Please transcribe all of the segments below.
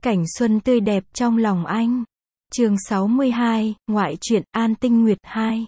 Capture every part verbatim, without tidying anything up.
Cảnh xuân tươi đẹp trong lòng anh. Chương sáu mươi hai, ngoại truyện An Tinh Nguyệt hai.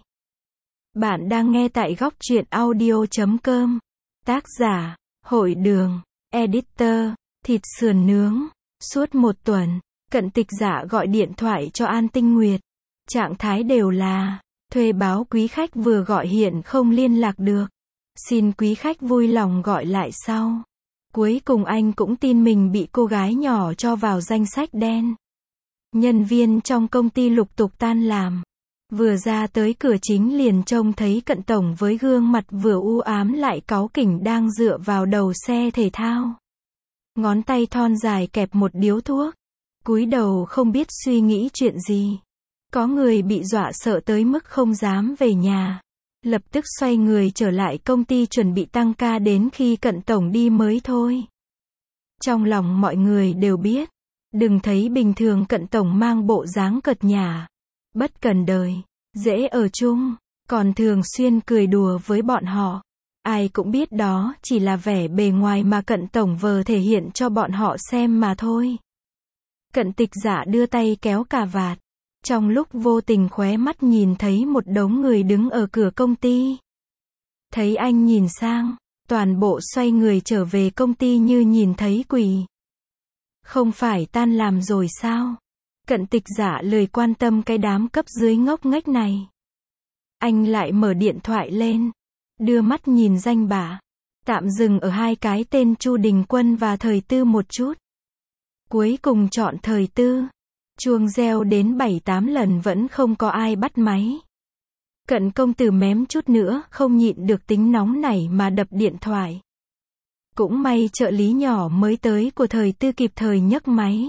Bạn đang nghe tại góc truyện audio chấm com. Tác giả, Hội Đường, Editor, Thịt sườn nướng. Suốt một tuần, Cận Tịch Dạ gọi điện thoại cho An Tinh Nguyệt. Trạng thái đều là, thuê báo quý khách vừa gọi hiện không liên lạc được. Xin quý khách vui lòng gọi lại sau. Cuối cùng anh cũng tin mình bị cô gái nhỏ cho vào danh sách đen. Nhân viên trong công ty lục tục tan làm. Vừa ra tới cửa chính liền trông thấy Cận tổng với gương mặt vừa u ám lại cáu kỉnh đang dựa vào đầu xe thể thao. Ngón tay thon dài kẹp một điếu thuốc. Cúi đầu không biết suy nghĩ chuyện gì. Có người bị dọa sợ tới mức không dám về nhà. Lập tức xoay người trở lại công ty chuẩn bị tăng ca đến khi Cận tổng đi mới thôi. Trong lòng mọi người đều biết. Đừng thấy bình thường Cận tổng mang bộ dáng cợt nhả. Bất cần đời. Dễ ở chung. Còn thường xuyên cười đùa với bọn họ. Ai cũng biết đó chỉ là vẻ bề ngoài mà Cận tổng vờ thể hiện cho bọn họ xem mà thôi. Cận Tịch Dạ đưa tay kéo cà vạt. Trong lúc vô tình khóe mắt nhìn thấy một đống người đứng ở cửa công ty. Thấy anh nhìn sang, toàn bộ xoay người trở về công ty như nhìn thấy quỷ. Không phải tan làm rồi sao? Cận Tịch Dạ lười quan tâm cái đám cấp dưới ngốc nghếch này. Anh lại mở điện thoại lên, đưa mắt nhìn danh bạ, tạm dừng ở hai cái tên Chu Đình Quân và Thời Tư một chút. Cuối cùng chọn Thời Tư. Chuông reo đến bảy tám lần vẫn không có ai bắt máy. Cận công tử mém chút nữa không nhịn được tính nóng nảy mà đập điện thoại. Cũng may trợ lý nhỏ mới tới của Thời Tư kịp thời nhấc máy.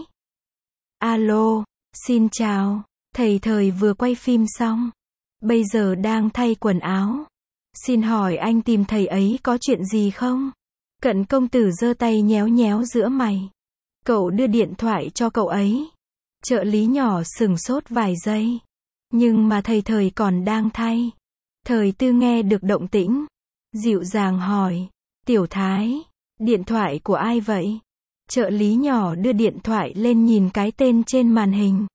Alo, xin chào, thầy Thời vừa quay phim xong. Bây giờ đang thay quần áo. Xin hỏi anh tìm thầy ấy có chuyện gì không? Cận công tử giơ tay nhéo nhéo giữa mày. Cậu đưa điện thoại cho cậu ấy. Trợ lý nhỏ sừng sốt vài giây. Nhưng mà thầy Thời còn đang thay. Thời Tư nghe được động tĩnh. Dịu dàng hỏi. Tiểu Thái, điện thoại của ai vậy? Trợ lý nhỏ đưa điện thoại lên nhìn cái tên trên màn hình.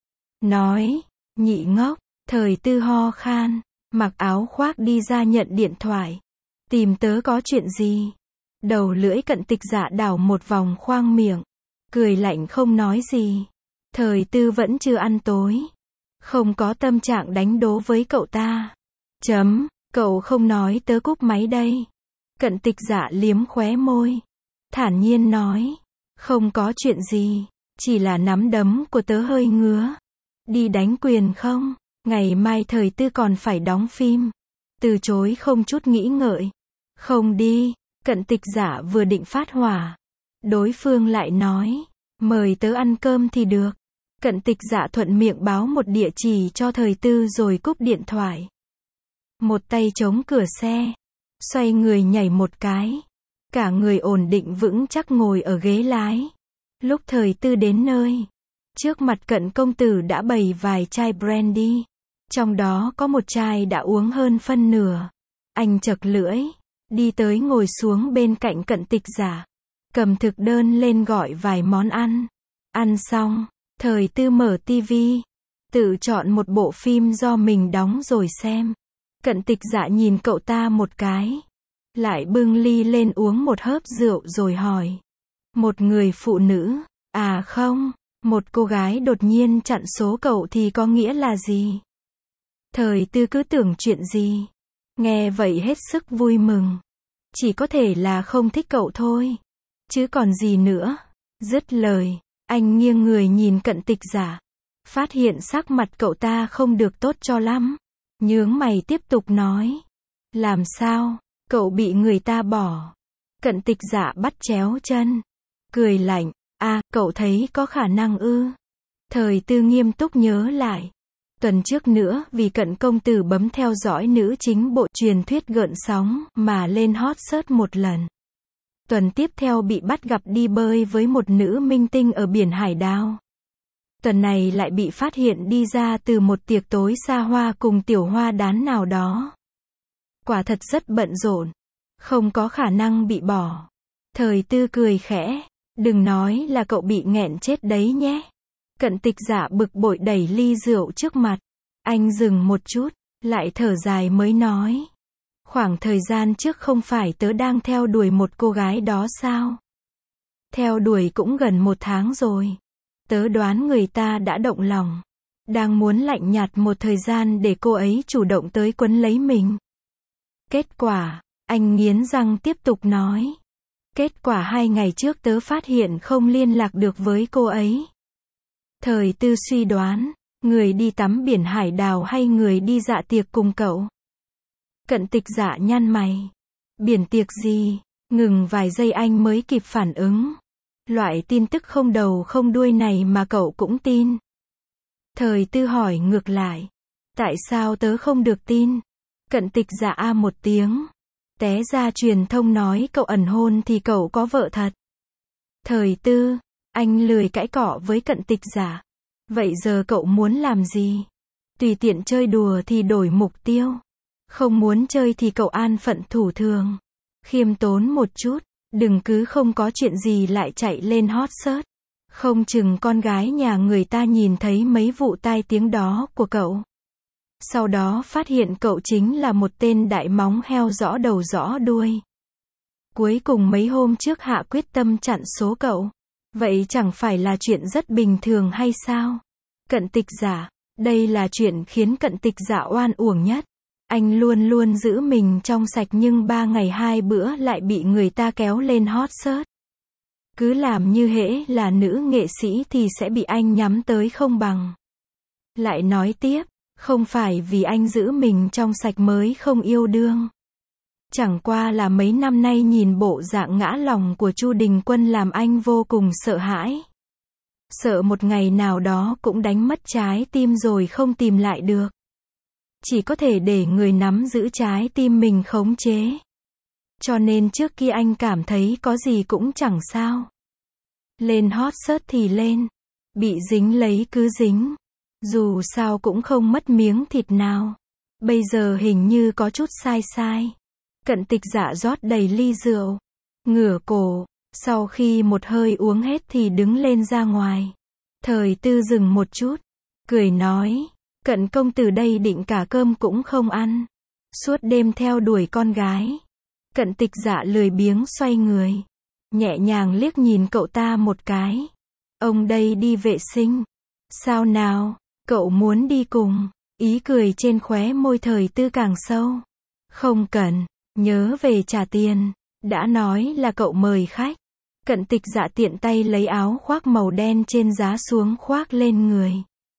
Nói, nhị ngốc. Thời Tư ho khan, mặc áo khoác đi ra nhận điện thoại. Tìm tớ có chuyện gì? Đầu lưỡi Cận Tịch Dạ đảo một vòng khoang miệng. Cười lạnh không nói gì. Thời Tư vẫn chưa ăn tối. Không có tâm trạng đánh đố với cậu ta. Chấm, cậu không nói tớ cúp máy đây. Cận Tịch Dạ liếm khóe môi. Thản nhiên nói. Không có chuyện gì. Chỉ là nắm đấm của tớ hơi ngứa. Đi đánh quyền không? Ngày mai Thời Tư còn phải đóng phim. Từ chối không chút nghĩ ngợi. Không đi. Cận Tịch Dạ vừa định phát hỏa. Đối phương lại nói. Mời tớ ăn cơm thì được. Cận Tịch Dạ thuận miệng báo một địa chỉ cho Thời Tư rồi cúp điện thoại. Một tay chống cửa xe. Xoay người nhảy một cái. Cả người ổn định vững chắc ngồi ở ghế lái. Lúc Thời Tư đến nơi. Trước mặt Cận công tử đã bày vài chai brandy. Trong đó có một chai đã uống hơn phân nửa. Anh chật lưỡi. Đi tới ngồi xuống bên cạnh Cận Tịch Dạ. Cầm thực đơn lên gọi vài món ăn. Ăn xong. Thời Tư mở tivi. Tự chọn một bộ phim do mình đóng rồi xem. Cận Tịch Dạ nhìn cậu ta một cái. Lại bưng ly lên uống một hớp rượu rồi hỏi. Một người phụ nữ. À không. Một cô gái đột nhiên chặn số cậu thì có nghĩa là gì? Thời Tư cứ tưởng chuyện gì. Nghe vậy hết sức vui mừng. Chỉ có thể là không thích cậu thôi. Chứ còn gì nữa. Dứt lời. Anh nghiêng người nhìn Cận Tịch Dạ. Phát hiện sắc mặt cậu ta không được tốt cho lắm. Nhướng mày tiếp tục nói. Làm sao? Cậu bị người ta bỏ. Cận Tịch Dạ bắt chéo chân. Cười lạnh. À, cậu thấy có khả năng ư? Thời Tư nghiêm túc nhớ lại. Tuần trước nữa vì Cận công tử bấm theo dõi nữ chính bộ truyền thuyết gợn sóng mà lên hot search một lần. Tuần tiếp theo bị bắt gặp đi bơi với một nữ minh tinh ở biển Hải Đao. Tuần này lại bị phát hiện đi ra từ một tiệc tối xa hoa cùng tiểu hoa đán nào đó. Quả thật rất bận rộn. Không có khả năng bị bỏ. Thời Tư cười khẽ. Đừng nói là cậu bị nghẹn chết đấy nhé. Cận Tịch Dạ bực bội đẩy ly rượu trước mặt. Anh dừng một chút, lại thở dài mới nói. Khoảng thời gian trước không phải tớ đang theo đuổi một cô gái đó sao? Theo đuổi cũng gần một tháng rồi. Tớ đoán người ta đã động lòng. Đang muốn lạnh nhạt một thời gian để cô ấy chủ động tới quấn lấy mình. Kết quả, anh nghiến răng tiếp tục nói. Kết quả hai ngày trước tớ phát hiện không liên lạc được với cô ấy. Thời Tư suy đoán, người đi tắm biển hải đảo hay người đi dạ tiệc cùng cậu? Cận Tịch Dạ nhăn mày. Biển tiệc gì? Ngừng vài giây anh mới kịp phản ứng. Loại tin tức không đầu không đuôi này mà cậu cũng tin. Thời Tư hỏi ngược lại. Tại sao tớ không được tin? Cận Tịch Dạ a một tiếng. Té ra truyền thông nói cậu ẩn hôn thì cậu có vợ thật. Thời Tư, anh lười cãi cọ với Cận Tịch Dạ. Vậy giờ cậu muốn làm gì? Tùy tiện chơi đùa thì đổi mục tiêu. Không muốn chơi thì cậu an phận thủ thường. Khiêm tốn một chút, đừng cứ không có chuyện gì lại chạy lên hot search. Không chừng con gái nhà người ta nhìn thấy mấy vụ tai tiếng đó của cậu. Sau đó phát hiện cậu chính là một tên đại móng heo rõ đầu rõ đuôi. Cuối cùng mấy hôm trước hạ quyết tâm chặn số cậu. Vậy chẳng phải là chuyện rất bình thường hay sao? Cận Tịch Dạ, đây là chuyện khiến Cận Tịch Dạ oan uổng nhất. Anh luôn luôn giữ mình trong sạch nhưng ba ngày hai bữa lại bị người ta kéo lên hot search. Cứ làm như hễ là nữ nghệ sĩ thì sẽ bị anh nhắm tới không bằng. Lại nói tiếp, không phải vì anh giữ mình trong sạch mới không yêu đương. Chẳng qua là mấy năm nay nhìn bộ dạng ngã lòng của Chu Đình Quân làm anh vô cùng sợ hãi. Sợ một ngày nào đó cũng đánh mất trái tim rồi không tìm lại được. Chỉ có thể để người nắm giữ trái tim mình khống chế. Cho nên trước kia anh cảm thấy có gì cũng chẳng sao. Lên hot search thì lên. Bị dính lấy cứ dính. Dù sao cũng không mất miếng thịt nào. Bây giờ hình như có chút sai sai. Cận Tịch Dạ rót đầy ly rượu. Ngửa cổ. Sau khi một hơi uống hết thì đứng lên ra ngoài. Thời Tư dừng một chút. Cười nói. Cận công tử đây định cả cơm cũng không ăn. Suốt đêm theo đuổi con gái. Cận Tịch Dạ lười biếng xoay người. Nhẹ nhàng liếc nhìn cậu ta một cái. Ông đây đi vệ sinh. Sao nào, cậu muốn đi cùng? Ý cười trên khóe môi Thời Tư càng sâu. Không cần, nhớ về trả tiền. Đã nói là cậu mời khách. Cận Tịch Dạ tiện tay lấy áo khoác màu đen trên giá xuống khoác lên người.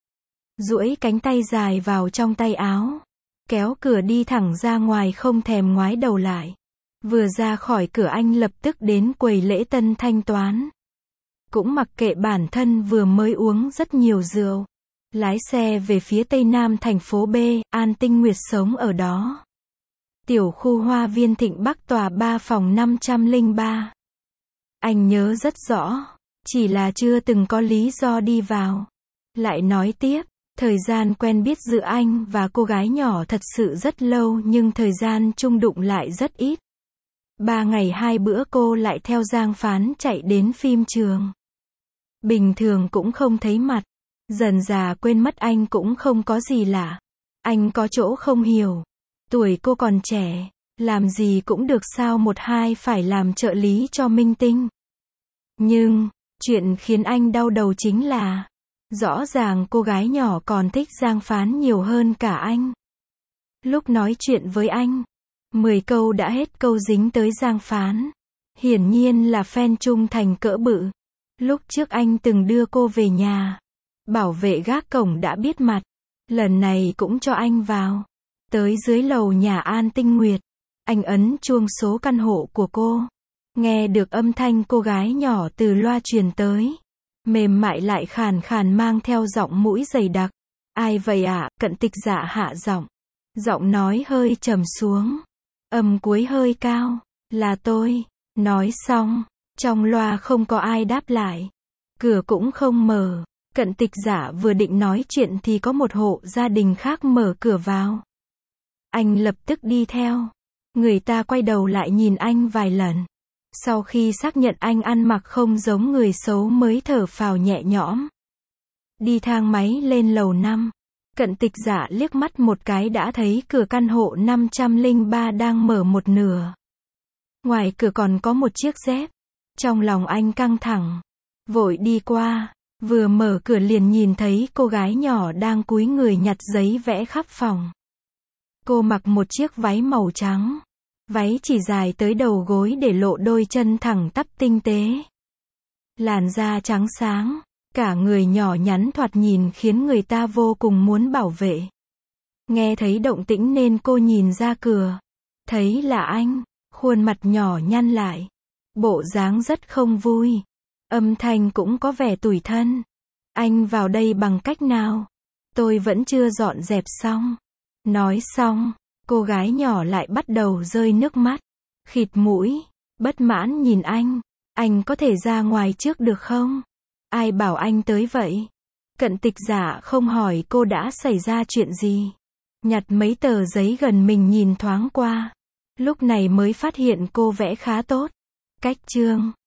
Duỗi cánh tay dài vào trong tay áo. Kéo cửa đi thẳng ra ngoài không thèm ngoái đầu lại. Vừa ra khỏi cửa anh lập tức đến quầy lễ tân thanh toán. Cũng mặc kệ bản thân vừa mới uống rất nhiều rượu. Lái xe về phía tây nam thành phố B, An Tinh Nguyệt sống ở đó. Tiểu khu Hoa Viên Thịnh Bắc tòa ba phòng năm trăm lẻ ba. Anh nhớ rất rõ, chỉ là chưa từng có lý do đi vào. Lại nói tiếp, thời gian quen biết giữa anh và cô gái nhỏ thật sự rất lâu nhưng thời gian chung đụng lại rất ít. Ba ngày hai bữa cô lại theo Giang Phán chạy đến phim trường. Bình thường cũng không thấy mặt. Dần dà quên mất anh cũng không có gì lạ. Anh có chỗ không hiểu. Tuổi cô còn trẻ, làm gì cũng được sao một hai phải làm trợ lý cho minh tinh. Nhưng, chuyện khiến anh đau đầu chính là, rõ ràng cô gái nhỏ còn thích Giang Phán nhiều hơn cả anh. Lúc nói chuyện với anh, mười câu đã hết câu dính tới Giang Phán. Hiển nhiên là fan trung thành cỡ bự. Lúc trước anh từng đưa cô về nhà. Bảo vệ gác cổng đã biết mặt. Lần này cũng cho anh vào. Tới dưới lầu nhà An Tinh Nguyệt. Anh ấn chuông số căn hộ của cô. Nghe được âm thanh cô gái nhỏ từ loa truyền tới. Mềm mại lại khàn khàn mang theo giọng mũi dày đặc. Ai vậy ạ? À? Cận Tịch Dạ hạ giọng. Giọng nói hơi trầm xuống. Âm cuối hơi cao. Là tôi. Nói xong. Trong loa không có ai đáp lại. Cửa cũng không mở. Cận Tịch Dạ vừa định nói chuyện thì có một hộ gia đình khác mở cửa vào. Anh lập tức đi theo. Người ta quay đầu lại nhìn anh vài lần. Sau khi xác nhận anh ăn mặc không giống người xấu mới thở phào nhẹ nhõm. Đi thang máy lên lầu năm. Cận Tịch Dạ liếc mắt một cái đã thấy cửa căn hộ năm trăm lẻ ba đang mở một nửa. Ngoài cửa còn có một chiếc dép. Trong lòng anh căng thẳng. Vội đi qua. Vừa mở cửa liền nhìn thấy cô gái nhỏ đang cúi người nhặt giấy vẽ khắp phòng. Cô mặc một chiếc váy màu trắng. Váy chỉ dài tới đầu gối để lộ đôi chân thẳng tắp tinh tế. Làn da trắng sáng. Cả người nhỏ nhắn thoạt nhìn khiến người ta vô cùng muốn bảo vệ. Nghe thấy động tĩnh nên cô nhìn ra cửa. Thấy là anh. Khuôn mặt nhỏ nhăn lại. Bộ dáng rất không vui. Âm thanh cũng có vẻ tủi thân. Anh vào đây bằng cách nào? Tôi vẫn chưa dọn dẹp xong. Nói xong, cô gái nhỏ lại bắt đầu rơi nước mắt. Khịt mũi, bất mãn nhìn anh. Anh có thể ra ngoài trước được không? Ai bảo anh tới vậy? Cận Tịch Dạ không hỏi cô đã xảy ra chuyện gì. Nhặt mấy tờ giấy gần mình nhìn thoáng qua. Lúc này mới phát hiện cô vẽ khá tốt. Cách chương